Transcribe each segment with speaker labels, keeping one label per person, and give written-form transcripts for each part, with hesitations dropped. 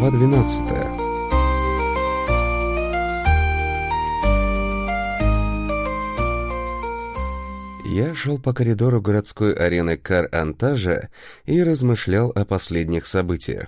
Speaker 1: Глава 12. Я шел по коридору городской арены Кар-Антажа и размышлял о последних событиях.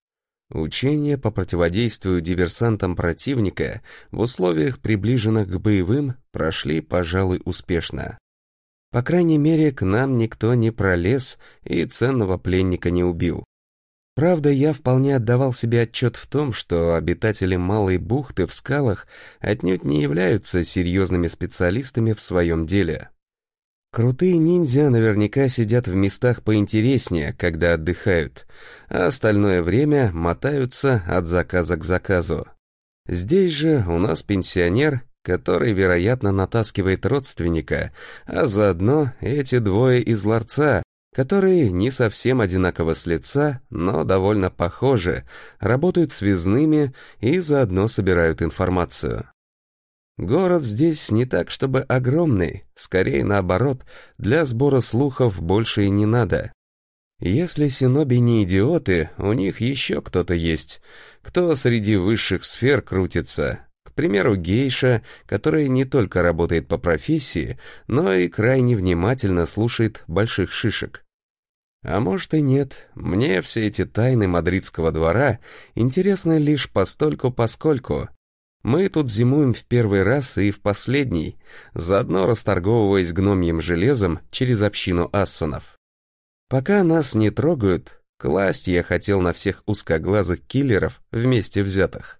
Speaker 1: Учения по противодействию диверсантам противника в условиях, приближенных к боевым, прошли, пожалуй, успешно. По крайней мере, к нам никто не пролез и ценного пленника не убил. Правда, я вполне отдавал себе отчет в том, что обитатели Малой бухты в скалах отнюдь не являются серьезными специалистами в своем деле. Крутые ниндзя наверняка сидят в местах поинтереснее, когда отдыхают, а остальное время мотаются от заказа к заказу. Здесь же у нас пенсионер, который, вероятно, натаскивает родственника, а заодно эти двое из ларца, которые не совсем одинаково с лица, но довольно похожи, работают связными и заодно собирают информацию. Город здесь не так чтобы огромный, скорее наоборот, для сбора слухов больше и не надо. Если синоби не идиоты, у них еще кто-то есть, кто среди высших сфер крутится. К примеру, гейша, которая не только работает по профессии, но и крайне внимательно слушает больших шишек. А может и нет, мне все эти тайны мадридского двора интересны лишь постольку-поскольку. Мы тут зимуем в первый раз и в последний, заодно расторговываясь гномьим железом через общину ассонов. Пока нас не трогают, класть я хотел на всех узкоглазых киллеров вместе взятых.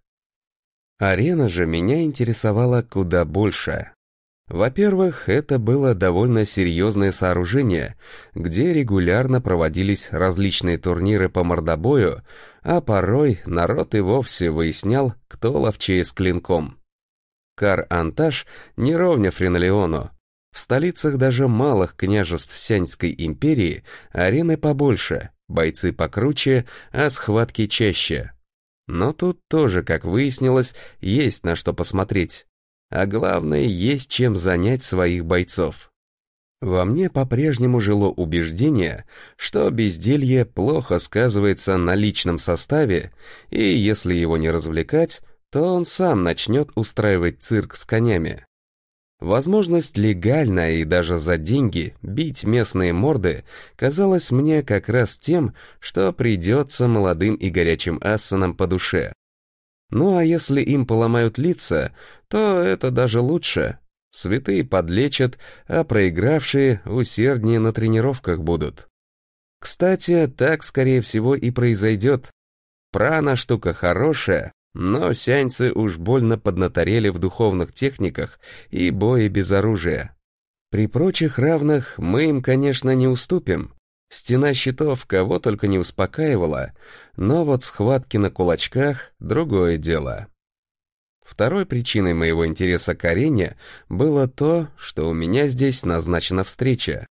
Speaker 1: Арена же меня интересовала куда больше. Во-первых, это было довольно серьезное сооружение, где регулярно проводились различные турниры по мордобою, а порой народ и вовсе выяснял, кто ловчее с клинком. Кар-Антаж не ровня Френолеону. В столицах даже малых княжеств Сяньской империи арены побольше, бойцы покруче, а схватки чаще. Но тут тоже, как выяснилось, есть на что посмотреть. А главное, есть чем занять своих бойцов. Во мне по-прежнему жило убеждение, что безделье плохо сказывается на личном составе, и если его не развлекать, то он сам начнет устраивать цирк с конями. Возможность легально и даже за деньги бить местные морды казалась мне как раз тем, что придется молодым и горячим ассанам по душе. Ну а если им поломают лица, то это даже лучше. Святые подлечат, а проигравшие усерднее на тренировках будут. Кстати, так, скорее всего, и произойдет. Прана штука хорошая, но сяньцы уж больно поднаторели в духовных техниках и бое без оружия. При прочих равных мы им, конечно, не уступим. Стена щитов кого только не успокаивала, но вот схватки на кулачках — другое дело. Второй причиной моего интереса к арене было то, что у меня здесь назначена встреча.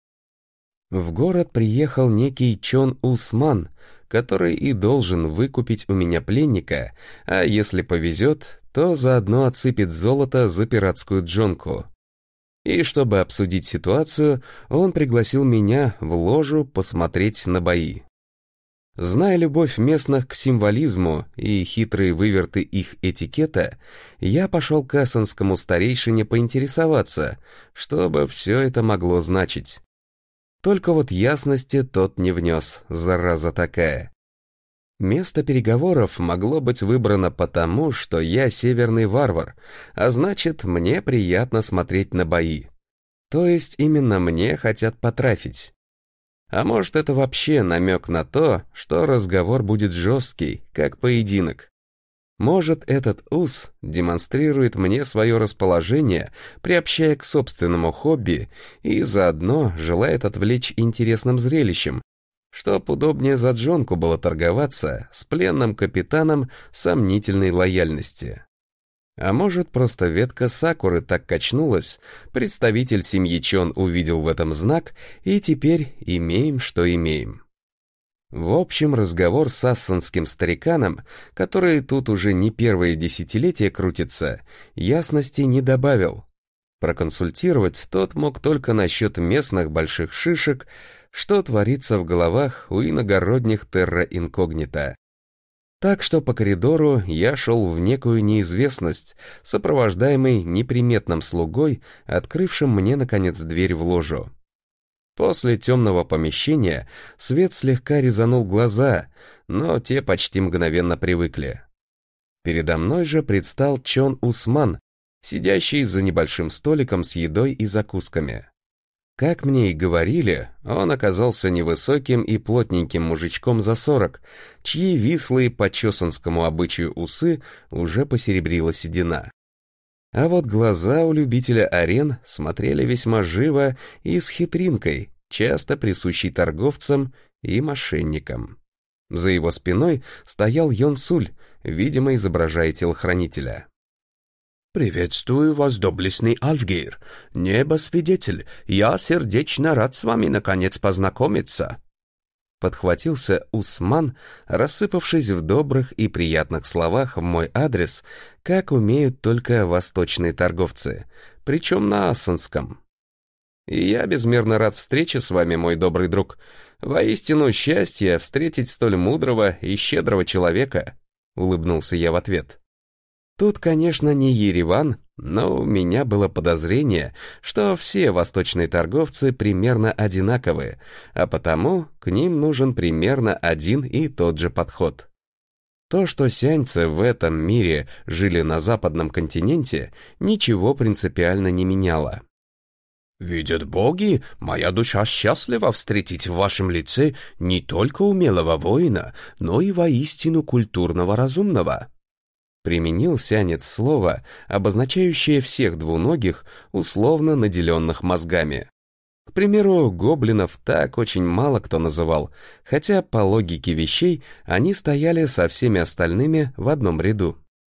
Speaker 1: В город приехал некий Чон Усман, который и должен выкупить у меня пленника, а если повезет, то заодно отсыпет золото за пиратскую джонку. И чтобы обсудить ситуацию, он пригласил меня в ложу посмотреть на бои. Зная любовь местных к символизму и хитрые выверты их этикета, я пошел к ассанскому старейшине поинтересоваться, что бы все это могло значить. Только вот ясности тот не внес, зараза такая. Место переговоров могло быть выбрано потому, что я северный варвар, а значит, мне приятно смотреть на бои. То есть именно мне хотят потрафить. А может, это вообще намек на то, что разговор будет жесткий, как поединок. Может, этот ус демонстрирует мне свое расположение, приобщая к собственному хобби, и заодно желает отвлечь интересным зрелищем, чтоб удобнее за джонку было торговаться с пленным капитаном сомнительной лояльности. А может, просто ветка сакуры так качнулась, представитель семьи Чон увидел в этом знак, и теперь имеем, что имеем. В общем, разговор с ассанским стариканом, который тут уже не первое десятилетие крутится, ясности не добавил. Проконсультировать тот мог только насчет местных больших шишек, что творится в головах у иногородних терра инкогнито. Так что по коридору я шел в некую неизвестность, сопровождаемый неприметным слугой, открывшим мне, наконец, дверь в ложу. После темного помещения свет слегка резанул глаза, но те почти мгновенно привыкли. Передо мной же предстал Чон Усман, сидящий за небольшим столиком с едой и закусками. Как мне и говорили, он оказался невысоким и плотненьким мужичком за 40, чьи вислые по чосанскому обычаю усы уже посеребрила седина. А вот глаза у любителя арен смотрели весьма живо и с хитринкой, часто присущей торговцам и мошенникам. За его спиной стоял Йон Суль, видимо, изображая телохранителя.
Speaker 2: «Приветствую вас, доблестный Альфгейр. Небо-свидетель, я сердечно рад с вами наконец познакомиться».
Speaker 1: Подхватился Усман, рассыпавшись в добрых и приятных словах в мой адрес, как умеют только восточные торговцы, причем на ассанском. «И я безмерно рад встрече с вами, мой добрый друг. Воистину счастье встретить столь мудрого и щедрого человека», — улыбнулся я в ответ. Тут, конечно, не Ереван, но у меня было подозрение, что все восточные торговцы примерно одинаковые, а потому к ним нужен примерно один и тот же подход. То, что сяньцы в этом мире жили на западном континенте, ничего принципиально не меняло.
Speaker 2: «Видят боги, моя душа счастлива встретить в вашем лице не только умелого воина, но и воистину культурного разумного».
Speaker 1: Применил сянец слово, обозначающее всех двуногих, условно наделенных мозгами. К примеру, гоблинов так очень мало кто называл, хотя по логике вещей они стояли со всеми остальными в одном ряду.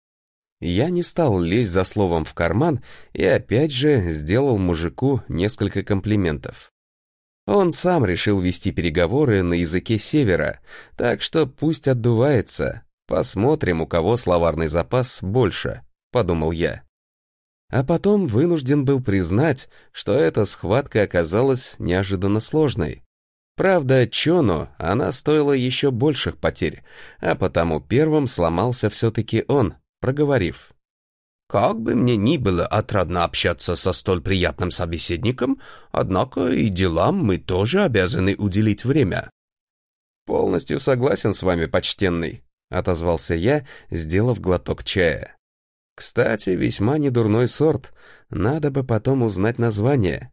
Speaker 1: Я не стал лезть за словом в карман и опять же сделал мужику несколько комплиментов. Он сам решил вести переговоры на языке севера, так что пусть отдувается. «Посмотрим, у кого словарный запас больше», — подумал я. А потом вынужден был признать, что эта схватка оказалась неожиданно сложной. Правда, Чону она стоила еще больших потерь, а потому первым сломался все-таки он, проговорив.
Speaker 2: «Как бы мне ни было отрадно общаться со столь приятным собеседником, однако и делам мы тоже обязаны уделить время».
Speaker 1: «Полностью согласен с вами, почтенный», — отозвался я, сделав глоток чая. «Кстати, весьма недурной сорт, надо бы потом узнать название.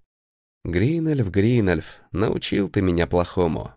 Speaker 1: Гринальф, научил ты меня плохому».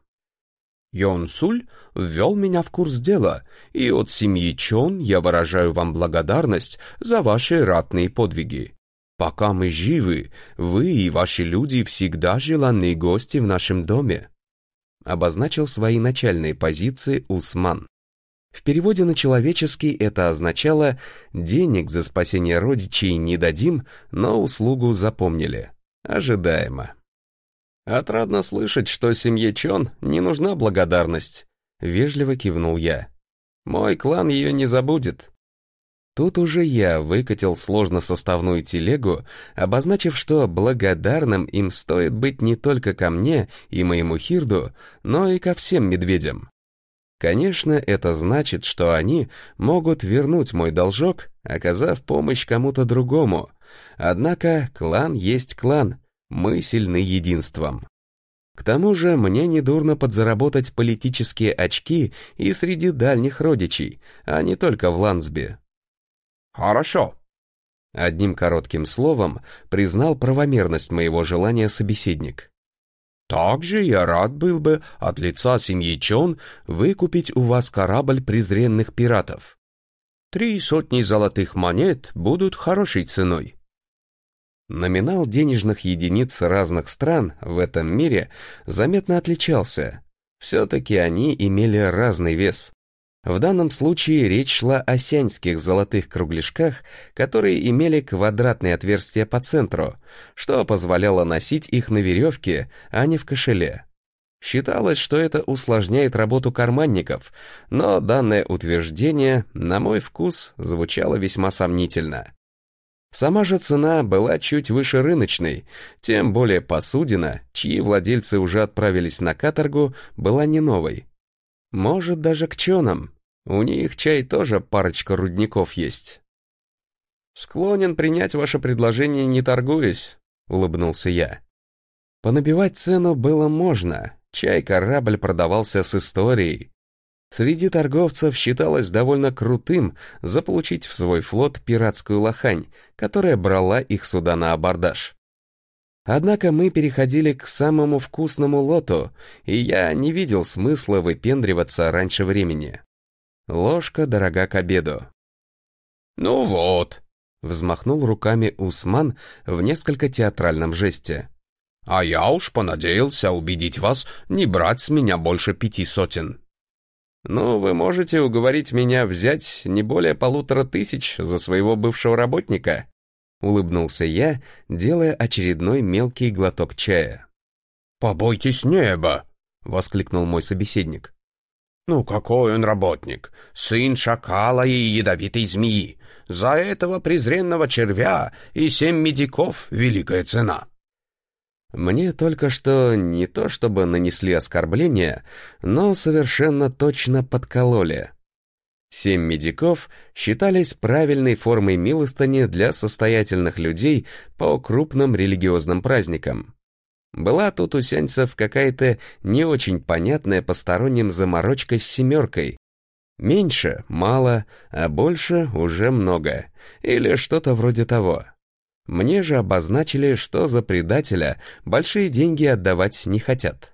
Speaker 2: «Йон Суль ввел меня в курс дела, и от семьи Чон я выражаю вам благодарность за ваши ратные подвиги. Пока мы живы, вы и ваши люди всегда желанные гости в нашем доме»,
Speaker 1: — обозначил свои начальные позиции Усман. В переводе на человеческий это означало «денег за спасение родичей не дадим, но услугу запомнили». Ожидаемо. «Отрадно слышать, что семье Чон не нужна благодарность», — вежливо кивнул я. «Мой клан ее не забудет». Тут уже я выкатил сложносоставную телегу, обозначив, что благодарным им стоит быть не только ко мне и моему Хирду, но и ко всем медведям. Конечно, это значит, что они могут вернуть мой должок, оказав помощь кому-то другому. Однако клан есть клан, мы сильны единством. К тому же мне недурно подзаработать политические очки и среди дальних родичей, а не только в Лансби.
Speaker 2: «Хорошо»,
Speaker 1: — одним коротким словом признал правомерность моего желания собеседник.
Speaker 2: «Также я рад был бы от лица семьи Чон выкупить у вас корабль презренных пиратов. 300 золотых монет будут хорошей ценой».
Speaker 1: Номинал денежных единиц разных стран в этом мире заметно отличался. Все-таки они имели разный вес. В данном случае речь шла о сяньских золотых кругляшках, которые имели квадратные отверстия по центру, что позволяло носить их на веревке, а не в кошеле. Считалось, что это усложняет работу карманников, но данное утверждение, на мой вкус, звучало весьма сомнительно. Сама же цена была чуть выше рыночной, тем более посудина, чьи владельцы уже отправились на каторгу, была не новой. Может, даже к чонам. У них чай тоже парочка рудников есть. Склонен принять ваше предложение, не торгуясь, улыбнулся я. Понабивать цену было можно, чай-корабль продавался с историей. Среди торговцев считалось довольно крутым заполучить в свой флот пиратскую лохань, которая брала их суда на абордаж. Однако мы переходили к самому вкусному лоту, и я не видел смысла выпендриваться раньше времени. Ложка дорога к обеду.
Speaker 2: «Ну вот»,
Speaker 1: — взмахнул руками Усман в несколько театральном жесте.
Speaker 2: «А я уж понадеялся убедить вас не брать с меня больше 5 сотен».
Speaker 1: «Ну, вы можете уговорить меня взять не более 1500 за своего бывшего работника?» — улыбнулся я, делая очередной мелкий глоток чая.
Speaker 2: «Побойтесь неба!» — воскликнул мой собеседник. «Ну какой он работник? Сын шакала и ядовитой змеи. За этого презренного червя и 7 медиков великая цена».
Speaker 1: Мне только что не то чтобы нанесли оскорбление, но совершенно точно подкололи. 7 медиков считались правильной формой милостыни для состоятельных людей по крупным религиозным праздникам. Была тут у сяньцев какая-то не очень понятная посторонним заморочка с 7. Меньше — мало, а больше — уже много, или что-то вроде того. Мне же обозначили, что за предателя большие деньги отдавать не хотят.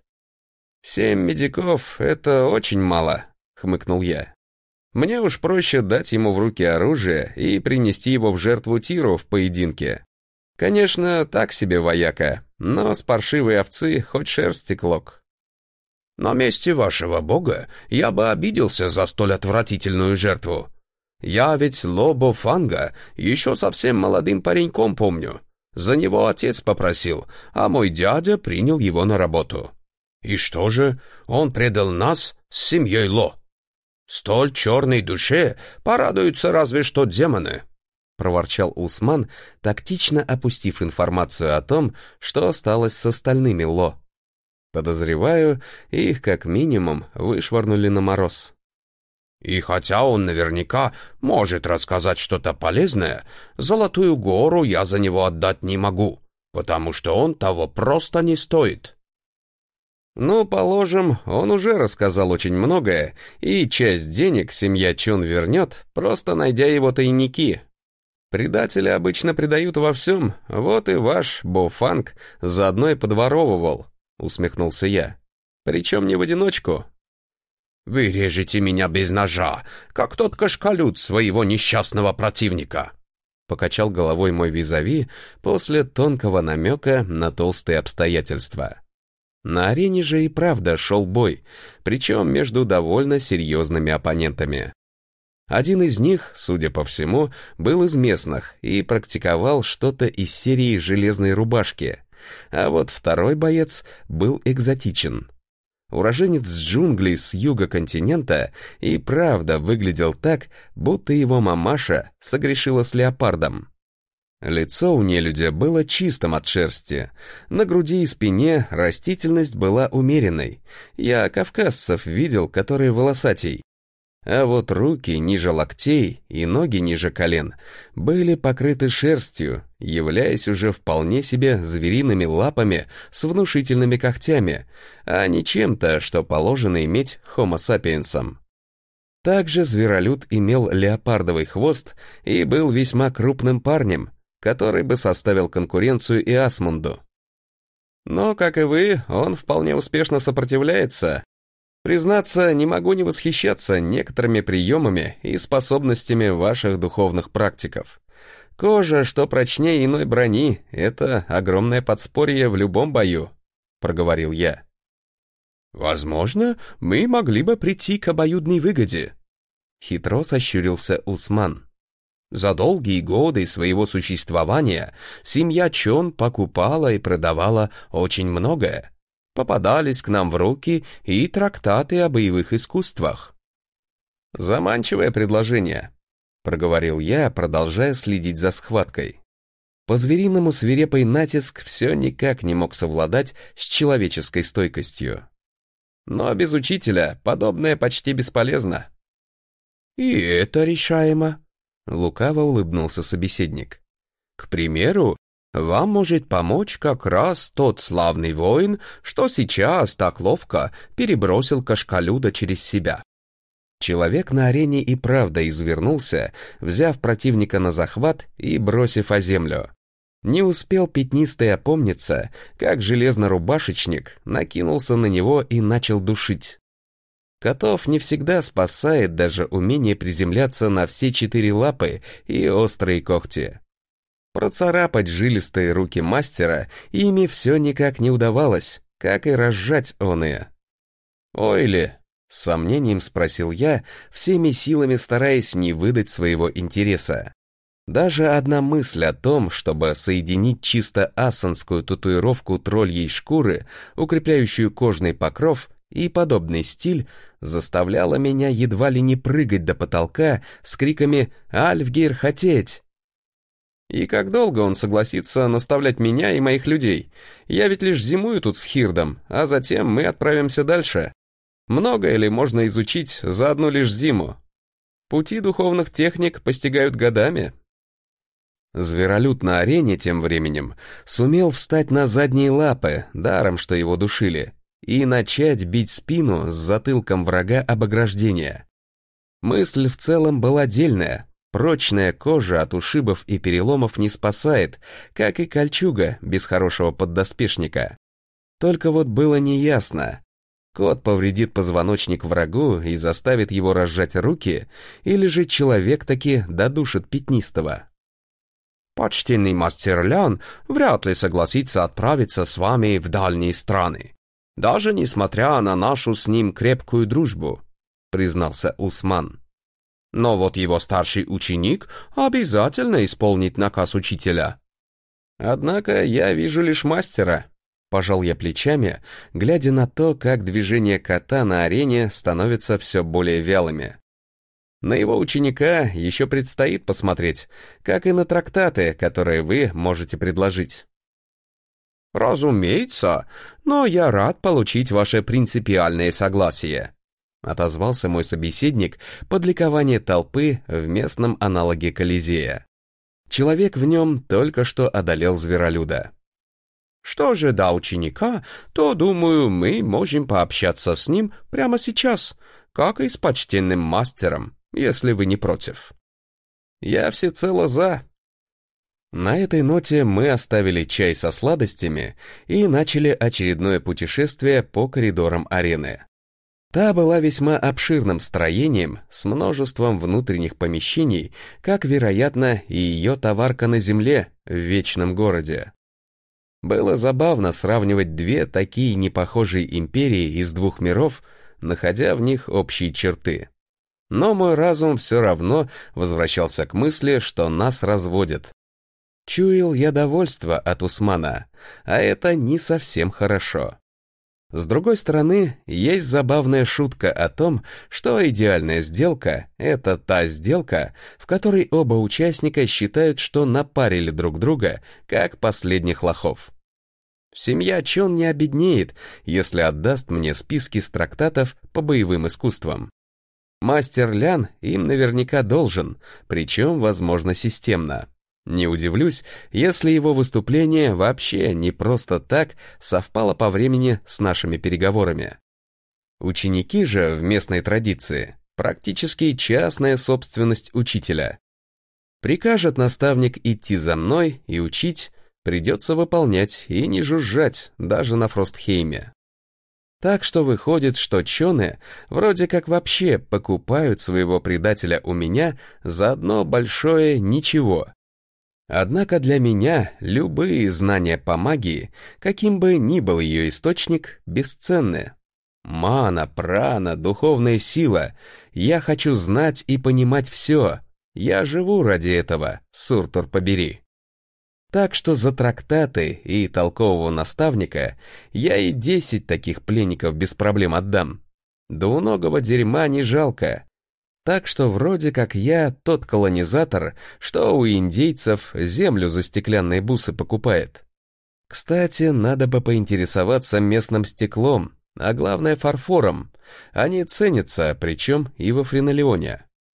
Speaker 1: 7 медиков — это очень мало, хмыкнул я. Мне уж проще дать ему в руки оружие и принести его в жертву Тиру в поединке. Конечно, так себе вояка, но с паршивой овцы хоть шерсти клок.
Speaker 2: На месте вашего бога я бы обиделся за столь отвратительную жертву. Я ведь Лобо Фанга еще совсем молодым пареньком помню. За него отец попросил, а мой дядя принял его на работу. И что же, он предал нас с семьей Ло. Столь черной душе порадуются разве что демоны.
Speaker 1: Проворчал Усман, тактично опустив информацию о том, что осталось с остальными Ло. Подозреваю, их как минимум вышвырнули на мороз.
Speaker 2: И хотя он наверняка может рассказать что-то полезное, Золотую гору я за него отдать не могу, потому что он того просто не стоит.
Speaker 1: Ну, положим, он уже рассказал очень многое, и часть денег семья Чон вернет, просто найдя его тайники. Предатели обычно предают во всем, вот и ваш Бо Фанг заодно и подворовывал, усмехнулся я. Причем не в одиночку.
Speaker 2: «Вы режете меня без ножа, как тот кашкалют своего несчастного противника»,
Speaker 1: покачал головой мой визави после тонкого намека на толстые обстоятельства. На арене же и правда шел бой, причем между довольно серьезными оппонентами. Один из них, судя по всему, был из местных и практиковал что-то из серии «Железной рубашки», а вот второй боец был экзотичен. Уроженец джунглей с юга континента и правда выглядел так, будто его мамаша согрешила с леопардом. Лицо у нелюдя было чистым от шерсти, на груди и спине растительность была умеренной, я кавказцев видел, которые волосатей. А вот руки ниже локтей и ноги ниже колен были покрыты шерстью, являясь уже вполне себе звериными лапами с внушительными когтями, а не чем-то, что положено иметь хомо сапиенсам. Также зверолюд имел леопардовый хвост и был весьма крупным парнем, который бы составил конкуренцию и Асмунду. Но, как и вы, он вполне успешно сопротивляется. Признаться, не могу не восхищаться некоторыми приемами и способностями ваших духовных практиков. Кожа, что прочнее иной брони, это огромное подспорье в любом бою, проговорил я.
Speaker 2: «Возможно, мы могли бы прийти к обоюдной выгоде»,
Speaker 1: хитро сощурился Усман.
Speaker 2: За долгие годы своего существования семья Чон покупала и продавала очень многое. Попадались к нам в руки и трактаты о боевых искусствах.
Speaker 1: «Заманчивое предложение», — проговорил я, продолжая следить за схваткой. По-звериному свирепый натиск все никак не мог совладать с человеческой стойкостью. Но без учителя подобное почти бесполезно.
Speaker 2: И это решаемо. Лукаво улыбнулся собеседник. К примеру, вам может помочь как раз тот славный воин, что сейчас так ловко перебросил Кашкалюда через себя.
Speaker 1: Человек на арене и правда извернулся, взяв противника на захват и бросив о землю. Не успел пятнистый опомниться, как железнорубашечник накинулся на него и начал душить. Котов не всегда спасает даже умение приземляться на все 4 лапы и острые когти. Процарапать жилистые руки мастера ими все никак не удавалось, как и разжать оные. «Ой ли?» — с сомнением спросил я, всеми силами стараясь не выдать своего интереса. Даже одна мысль о том, чтобы соединить чисто ассанскую татуировку тролльей шкуры, укрепляющую кожный покров, и подобный стиль, заставляла меня едва ли не прыгать до потолка с криками «Альфгир, хотеть!». И как долго он согласится наставлять меня и моих людей? Я ведь лишь зимую тут с Хирдом, а затем мы отправимся дальше. Многое ли можно изучить за одну лишь зиму? Пути духовных техник постигают годами. Зверолюд на арене тем временем сумел встать на задние лапы, даром что его душили, и начать бить спину с затылком врага об ограждение. Мысль в целом была дельная. Прочная кожа от ушибов и переломов не спасает, как и кольчуга без хорошего поддоспешника. Только вот было неясно, кот повредит позвоночник врагу и заставит его разжать руки, или же человек таки додушит пятнистого. «Почтенный мастер Лян вряд ли согласится отправиться с вами в дальние страны, даже несмотря на нашу с ним крепкую дружбу», признался Усман. «Но вот его старший ученик обязательно исполнит наказ учителя». «Однако я вижу лишь мастера», — пожал я плечами, глядя на то, как движения кота на арене становятся все более вялыми. На его ученика еще предстоит посмотреть, как и на трактаты, которые вы можете предложить. «Разумеется, но я рад получить ваше принципиальное согласие», отозвался мой собеседник под ликование толпы в местном аналоге Колизея. Человек в нем только что одолел зверолюда. «Что же до ученика, то, думаю, мы можем пообщаться с ним прямо сейчас, как и с почтенным мастером, если вы не против». «Я всецело за». На этой ноте мы оставили чай со сладостями и начали очередное путешествие по коридорам арены. Та была весьма обширным строением с множеством внутренних помещений, как, вероятно, и ее товарка на земле в Вечном Городе. Было забавно сравнивать две такие непохожие империи из двух миров, находя в них общие черты. Но мой разум все равно возвращался к мысли, что нас разводят. Чуял я довольство от Усмана, а это не совсем хорошо. С другой стороны, есть забавная шутка о том, что идеальная сделка — это та сделка, в которой оба участника считают, что напарили друг друга, как последних лохов. Семья Чон не обеднеет, если отдаст мне списки с трактатов по боевым искусствам. Мастер Лян им наверняка должен, причем, возможно, системно. Не удивлюсь, если его выступление вообще не просто так совпало по времени с нашими переговорами. Ученики же в местной традиции практически частная собственность учителя. Прикажет наставник идти за мной и учить, придется выполнять и не жужжать даже на Фростхейме. Так что выходит, что чоны вроде как вообще покупают своего предателя у меня за одно большое ничего. Однако для меня любые знания по магии, каким бы ни был ее источник, бесценны. Мана, прана, духовная сила. Я хочу знать и понимать все. Я живу ради этого, Суртур побери. Так что за трактаты и толкового наставника я и 10 таких пленников без проблем отдам. Двуногого дерьма не жалко. Так что вроде как я тот колонизатор, что у индейцев землю за стеклянные бусы покупает. Кстати, надо бы поинтересоваться местным стеклом, а главное фарфором. Они ценятся, причем и во Френолеоне.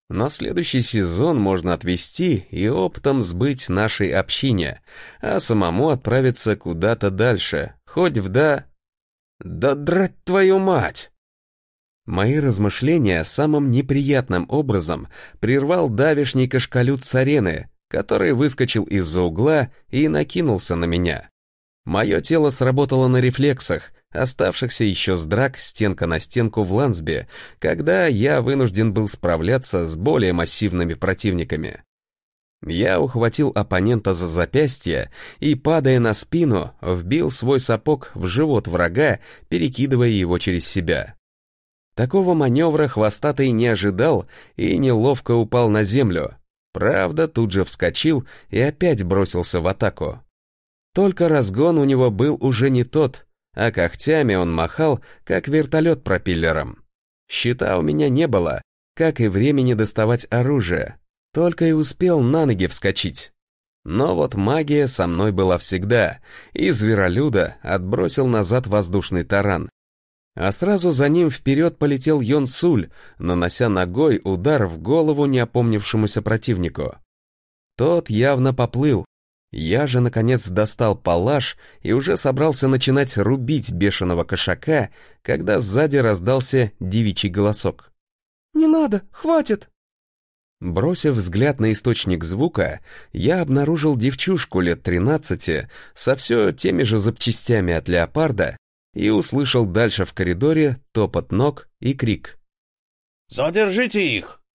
Speaker 1: На следующий сезон можно отвезти и оптом сбыть нашей общине, а самому отправиться куда-то дальше, хоть Да драть твою мать! Мои размышления самым неприятным образом прервал давешний кашкалют с арены, который выскочил из-за угла и накинулся на меня. Мое тело сработало на рефлексах, оставшихся еще с драк стенка на стенку в Лансбе, когда я вынужден был справляться с более массивными противниками. Я ухватил оппонента за запястье и, падая на спину, вбил свой сапог в живот врага, перекидывая его через себя. Такого маневра хвостатый не ожидал и неловко упал на землю. Правда, тут же вскочил и опять бросился в атаку. Только разгон у него был уже не тот, а когтями он махал, как вертолет пропеллером. Щита у меня не было, как и времени доставать оружие, только и успел на ноги вскочить. Но вот магия со мной была всегда, и зверолюда отбросил назад воздушный таран. А сразу за ним вперед полетел Йон Суль, нанося ногой удар в голову неопомнившемуся противнику. Тот явно поплыл. Я же, наконец, достал палаш и уже собрался начинать рубить бешеного кошака, когда сзади раздался девичий голосок.
Speaker 3: «Не надо, хватит!»
Speaker 1: Бросив взгляд на источник звука, я обнаружил девчушку лет 13 со все теми же запчастями от леопарда и услышал дальше в коридоре топот ног и крик.
Speaker 2: «Задержите их!»